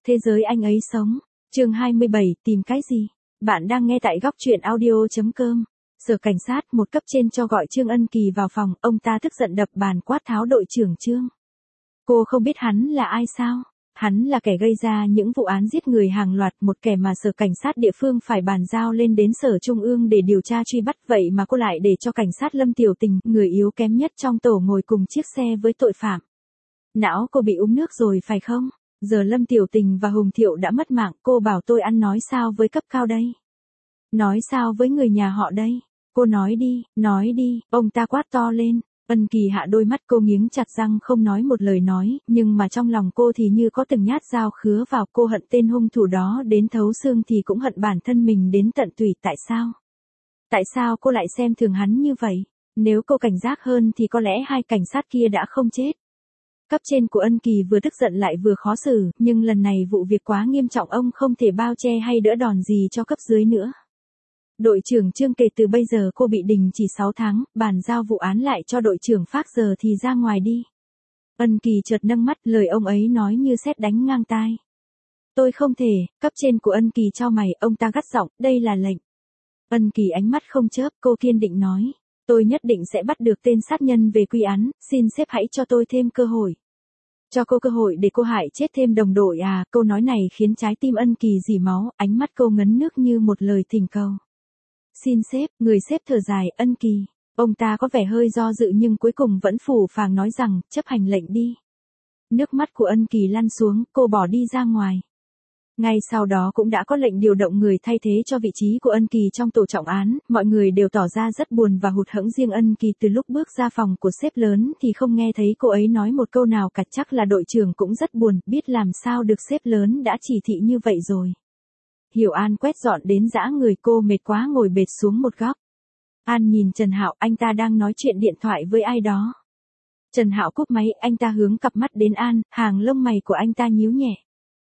Thế giới anh ấy sống. Chương 27, tìm cái gì? Bạn đang nghe tại góc truyện audio.com. Sở cảnh sát, một cấp trên cho gọi Trương Ân Kỳ vào phòng, ông ta tức giận đập bàn quát tháo đội trưởng Trương. Cô không biết hắn là ai sao? Hắn là kẻ gây ra những vụ án giết người hàng loạt, một kẻ mà sở cảnh sát địa phương phải bàn giao lên đến sở trung ương để điều tra truy bắt, vậy mà cô lại để cho cảnh sát Lâm Tiểu Tình, người yếu kém nhất trong tổ, ngồi cùng chiếc xe với tội phạm. Não cô bị uống nước rồi phải không? Giờ Lâm Tiểu Tình và Hùng Thiệu đã mất mạng, cô bảo tôi ăn nói sao với cấp cao đây? Nói sao với người nhà họ đây? Cô nói đi, ông ta quát to lên. Ân Kỳ hạ đôi mắt, cô nghiến chặt răng không nói một lời nói, nhưng mà trong lòng cô thì như có từng nhát dao khứa vào. Cô hận tên hung thủ đó đến thấu xương thì cũng hận bản thân mình đến tận tủy. Tại sao? Tại sao cô lại xem thường hắn như vậy? Nếu cô cảnh giác hơn thì có lẽ hai cảnh sát kia đã không chết. Cấp trên của Ân Kỳ vừa tức giận lại vừa khó xử, nhưng lần này vụ việc quá nghiêm trọng, ông không thể bao che hay đỡ đòn gì cho cấp dưới nữa. Đội trưởng Trương, kể từ bây giờ cô bị đình chỉ 6 tháng, bàn giao vụ án lại cho đội trưởng Phác, giờ thì ra ngoài đi. Ân Kỳ chợt nâng mắt, lời ông ấy nói như sét đánh ngang tai. Tôi không thể. Cấp trên của Ân Kỳ chau mày, ông ta gắt giọng, đây là lệnh. Ân Kỳ ánh mắt không chớp, cô kiên định nói. Tôi nhất định sẽ bắt được tên sát nhân về quy án, xin sếp hãy cho tôi thêm cơ hội. Cho cô cơ hội để cô hại chết thêm đồng đội à? Câu nói này khiến trái tim Ân Kỳ rỉ máu, ánh mắt cô ngấn nước như một lời thỉnh cầu. Xin sếp, người sếp thở dài. Ân Kỳ. Ông ta có vẻ hơi do dự nhưng cuối cùng vẫn phù phàng nói rằng, chấp hành lệnh đi. Nước mắt của Ân Kỳ lăn xuống, cô bỏ đi ra ngoài. Ngay sau đó cũng đã có lệnh điều động người thay thế cho vị trí của Ân Kỳ trong tổ trọng án, mọi người đều tỏ ra rất buồn và hụt hẫng, riêng Ân Kỳ từ lúc bước ra phòng của sếp lớn thì không nghe thấy cô ấy nói một câu nào cả. Chắc là đội trưởng cũng rất buồn, biết làm sao được, sếp lớn đã chỉ thị như vậy rồi. Hiểu An quét dọn đến rã người, cô mệt quá ngồi bệt xuống một góc. An nhìn Trần Hạo, anh ta đang nói chuyện điện thoại với ai đó. Trần Hạo cúp máy, anh ta hướng cặp mắt đến An, hàng lông mày của anh ta nhíu nhẹ.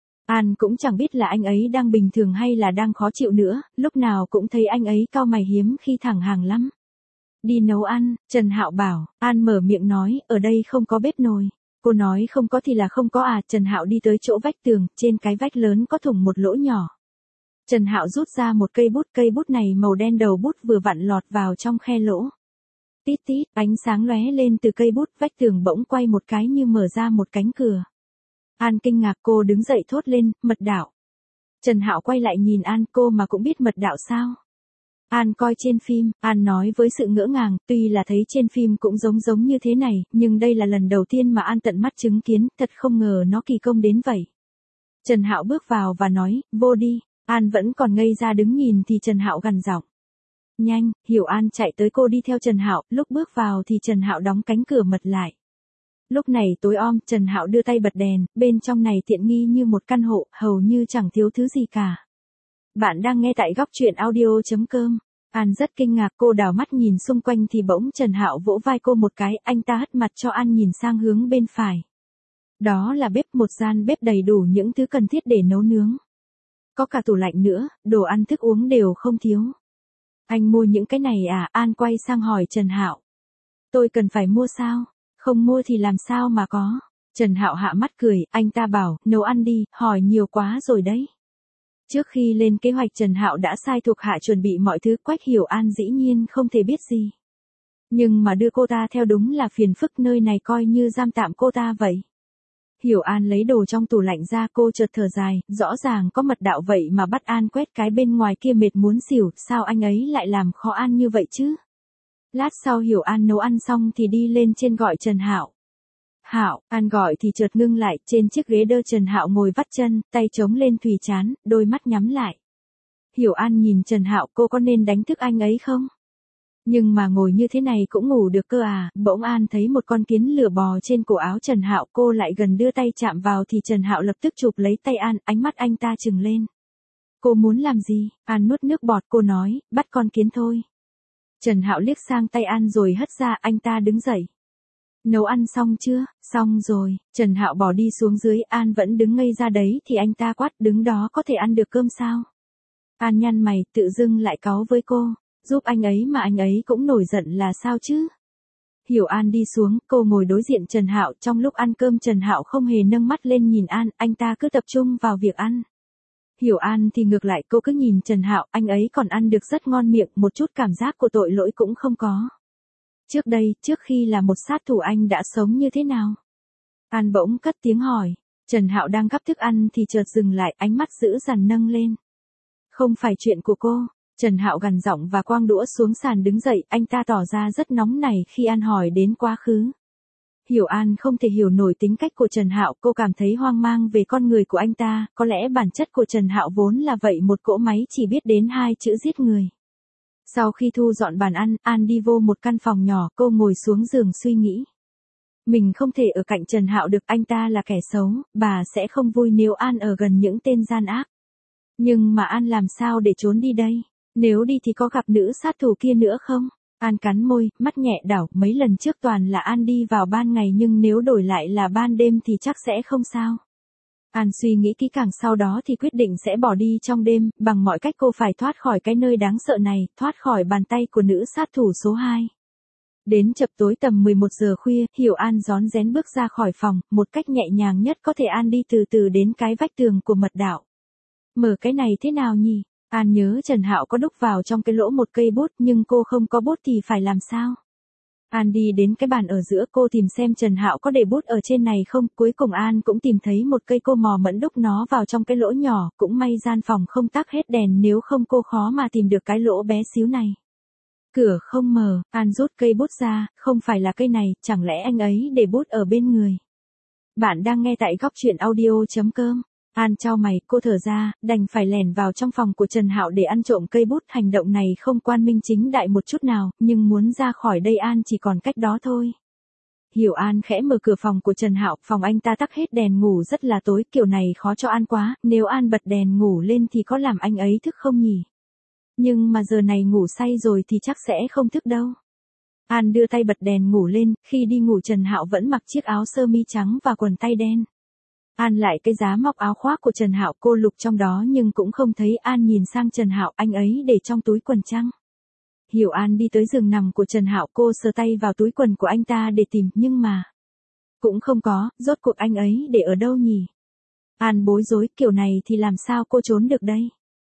An cũng chẳng biết là anh ấy đang bình thường hay là đang khó chịu nữa, lúc nào cũng thấy anh ấy cau mày hiếm khi thẳng hàng lắm. Đi nấu ăn, Trần Hạo bảo. An mở miệng nói, ở đây không có bếp nồi. Cô nói không có thì là không có à? Trần Hạo đi tới chỗ vách tường, trên cái vách lớn có thủng một lỗ nhỏ. Trần Hạo rút ra một cây bút này màu đen, đầu bút vừa vặn lọt vào trong khe lỗ. Tít tít, ánh sáng lóe lên từ cây bút, vách tường bỗng quay một cái như mở ra một cánh cửa. An kinh ngạc, cô đứng dậy thốt lên, mật đạo. Trần Hạo quay lại nhìn An, cô mà cũng biết mật đạo sao? An coi trên phim, An nói với sự ngỡ ngàng, tuy là thấy trên phim cũng giống như thế này, nhưng đây là lần đầu tiên mà An tận mắt chứng kiến, thật không ngờ nó kỳ công đến vậy. Trần Hạo bước vào và nói, vô đi. An vẫn còn ngây ra đứng nhìn thì Trần Hạo gằn giọng. Nhanh, Hiểu An chạy tới, cô đi theo Trần Hạo, lúc bước vào thì Trần Hạo đóng cánh cửa mật lại. Lúc này tối om, Trần Hạo đưa tay bật đèn, bên trong này tiện nghi như một căn hộ, hầu như chẳng thiếu thứ gì cả. Bạn đang nghe tại góc truyện audio.com. An rất kinh ngạc, cô đảo mắt nhìn xung quanh thì bỗng Trần Hạo vỗ vai cô một cái, anh ta hất mặt cho An nhìn sang hướng bên phải. Đó là bếp, một gian bếp đầy đủ những thứ cần thiết để nấu nướng. Có cả tủ lạnh nữa, đồ ăn thức uống đều không thiếu. Anh mua những cái này à? An quay sang hỏi Trần Hạo. Tôi cần phải mua sao? Không mua thì làm sao mà có? Trần Hạo hạ mắt cười, anh ta bảo, nấu ăn đi, hỏi nhiều quá rồi đấy. Trước khi lên kế hoạch, Trần Hạo đã sai thuộc hạ chuẩn bị mọi thứ, Quách Hiểu An dĩ nhiên không thể biết gì. Nhưng mà đưa cô ta theo đúng là phiền phức, nơi này coi như giam tạm cô ta vậy. Hiểu An lấy đồ trong tủ lạnh ra, cô chợt thở dài, rõ ràng có mật đạo vậy mà bắt An quét cái bên ngoài kia mệt muốn xỉu, sao anh ấy lại làm khó An như vậy chứ? Lát sau Hiểu An nấu ăn xong thì đi lên trên gọi Trần Hạo. Hạo, An gọi thì chợt ngưng lại, trên chiếc ghế đơ Trần Hạo ngồi vắt chân, tay chống lên thùy trán, đôi mắt nhắm lại. Hiểu An nhìn Trần Hạo, cô có nên đánh thức anh ấy không? Nhưng mà ngồi như thế này cũng ngủ được cơ à? Bỗng An thấy một con kiến lửa bò trên cổ áo Trần Hạo, cô lại gần đưa tay chạm vào thì Trần Hạo lập tức chụp lấy tay An, ánh mắt anh ta trừng lên. Cô muốn làm gì? An nuốt nước bọt, cô nói, bắt con kiến thôi. Trần Hạo liếc sang tay An rồi hất ra, anh ta đứng dậy. Nấu ăn xong chưa? Xong rồi. Trần Hạo bỏ đi xuống dưới, An vẫn đứng ngây ra đấy thì anh ta quát, đứng đó có thể ăn được cơm sao? An nhăn mày, tự dưng lại cáu với cô. Giúp anh ấy mà anh ấy cũng nổi giận là sao chứ? Hiểu An đi xuống, cô ngồi đối diện Trần Hạo, trong lúc ăn cơm Trần Hạo không hề nâng mắt lên nhìn An, anh ta cứ tập trung vào việc ăn. Hiểu An thì ngược lại, cô cứ nhìn Trần Hạo, anh ấy còn ăn được rất ngon miệng, một chút cảm giác của tội lỗi cũng không có. Trước đây, trước khi là một sát thủ anh đã sống như thế nào? An bỗng cất tiếng hỏi. Trần Hạo đang gắp thức ăn thì chợt dừng lại, ánh mắt dữ dằn nâng lên. Không phải chuyện của cô. Trần Hạo gằn giọng và quăng đũa xuống sàn đứng dậy, anh ta tỏ ra rất nóng nảy khi An hỏi đến quá khứ. Hiểu An không thể hiểu nổi tính cách của Trần Hạo, cô cảm thấy hoang mang về con người của anh ta, có lẽ bản chất của Trần Hạo vốn là vậy, một cỗ máy chỉ biết đến hai chữ giết người. Sau khi thu dọn bàn ăn, An đi vô một căn phòng nhỏ, cô ngồi xuống giường suy nghĩ. Mình không thể ở cạnh Trần Hạo được, anh ta là kẻ xấu, bà sẽ không vui nếu An ở gần những tên gian ác. Nhưng mà An làm sao để trốn đi đây? Nếu đi thì có gặp nữ sát thủ kia nữa không? An cắn môi, mắt nhẹ đảo, mấy lần trước toàn là An đi vào ban ngày nhưng nếu đổi lại là ban đêm thì chắc sẽ không sao. An suy nghĩ kỹ càng sau đó thì quyết định sẽ bỏ đi trong đêm, bằng mọi cách cô phải thoát khỏi cái nơi đáng sợ này, thoát khỏi bàn tay của nữ sát thủ số 2. Đến chập tối tầm 11 giờ khuya, Hiểu An rón rén bước ra khỏi phòng, một cách nhẹ nhàng nhất có thể An đi từ từ đến cái vách tường của mật đạo. Mở cái này thế nào nhỉ? An nhớ Trần Hạo có đúc vào trong cái lỗ một cây bút nhưng cô không có bút thì phải làm sao? An đi đến cái bàn ở giữa, cô tìm xem Trần Hạo có để bút ở trên này không, cuối cùng An cũng tìm thấy một cây, cô mò mẫm đúc nó vào trong cái lỗ nhỏ, cũng may gian phòng không tắt hết đèn nếu không cô khó mà tìm được cái lỗ bé xíu này. Cửa không mở, An rút cây bút ra, không phải là cây này, chẳng lẽ anh ấy để bút ở bên người. Bạn đang nghe tại góc truyện audio.com. An chau mày, cô thở ra, đành phải lẻn vào trong phòng của Trần Hạo để ăn trộm cây bút, hành động này không quan minh chính đại một chút nào, nhưng muốn ra khỏi đây An chỉ còn cách đó thôi. Hiểu An khẽ mở cửa phòng của Trần Hạo, phòng anh ta tắt hết đèn ngủ rất là tối, kiểu này khó cho An quá, nếu An bật đèn ngủ lên thì có làm anh ấy thức không nhỉ? Nhưng mà giờ này ngủ say rồi thì chắc sẽ không thức đâu. An đưa tay bật đèn ngủ lên, khi đi ngủ Trần Hạo vẫn mặc chiếc áo sơ mi trắng và quần tay đen. An lại cái giá móc áo khoác của Trần Hạo, cô lục trong đó nhưng cũng không thấy. An nhìn sang Trần Hạo, anh ấy để trong túi quần chăng? Hiểu An đi tới giường nằm của Trần Hạo, cô sờ tay vào túi quần của anh ta để tìm, nhưng mà cũng không có, rốt cuộc anh ấy để ở đâu nhỉ? An bối rối, kiểu này thì làm sao cô trốn được đây?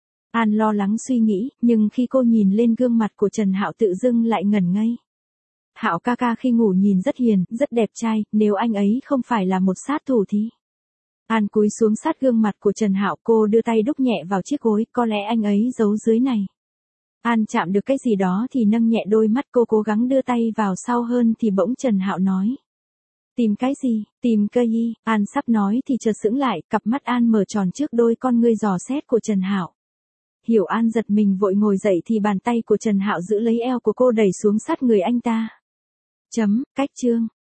An lo lắng suy nghĩ, nhưng khi cô nhìn lên gương mặt của Trần Hạo tự dưng lại ngẩn ngây. Hạo ca ca khi ngủ nhìn rất hiền, rất đẹp trai, nếu anh ấy không phải là một sát thủ thì... An cúi xuống sát gương mặt của Trần Hạo, cô đưa tay đúc nhẹ vào chiếc gối, có lẽ anh ấy giấu dưới này. An chạm được cái gì đó thì nâng nhẹ đôi mắt, cô cố gắng đưa tay vào sau hơn thì bỗng Trần Hạo nói. Tìm cái gì? Tìm cây y. An sắp nói thì chợt sững lại, cặp mắt An mở tròn trước đôi con ngươi dò xét của Trần Hạo. Hiểu An giật mình vội ngồi dậy thì bàn tay của Trần Hạo giữ lấy eo của cô đẩy xuống sát người anh ta. Cách chương.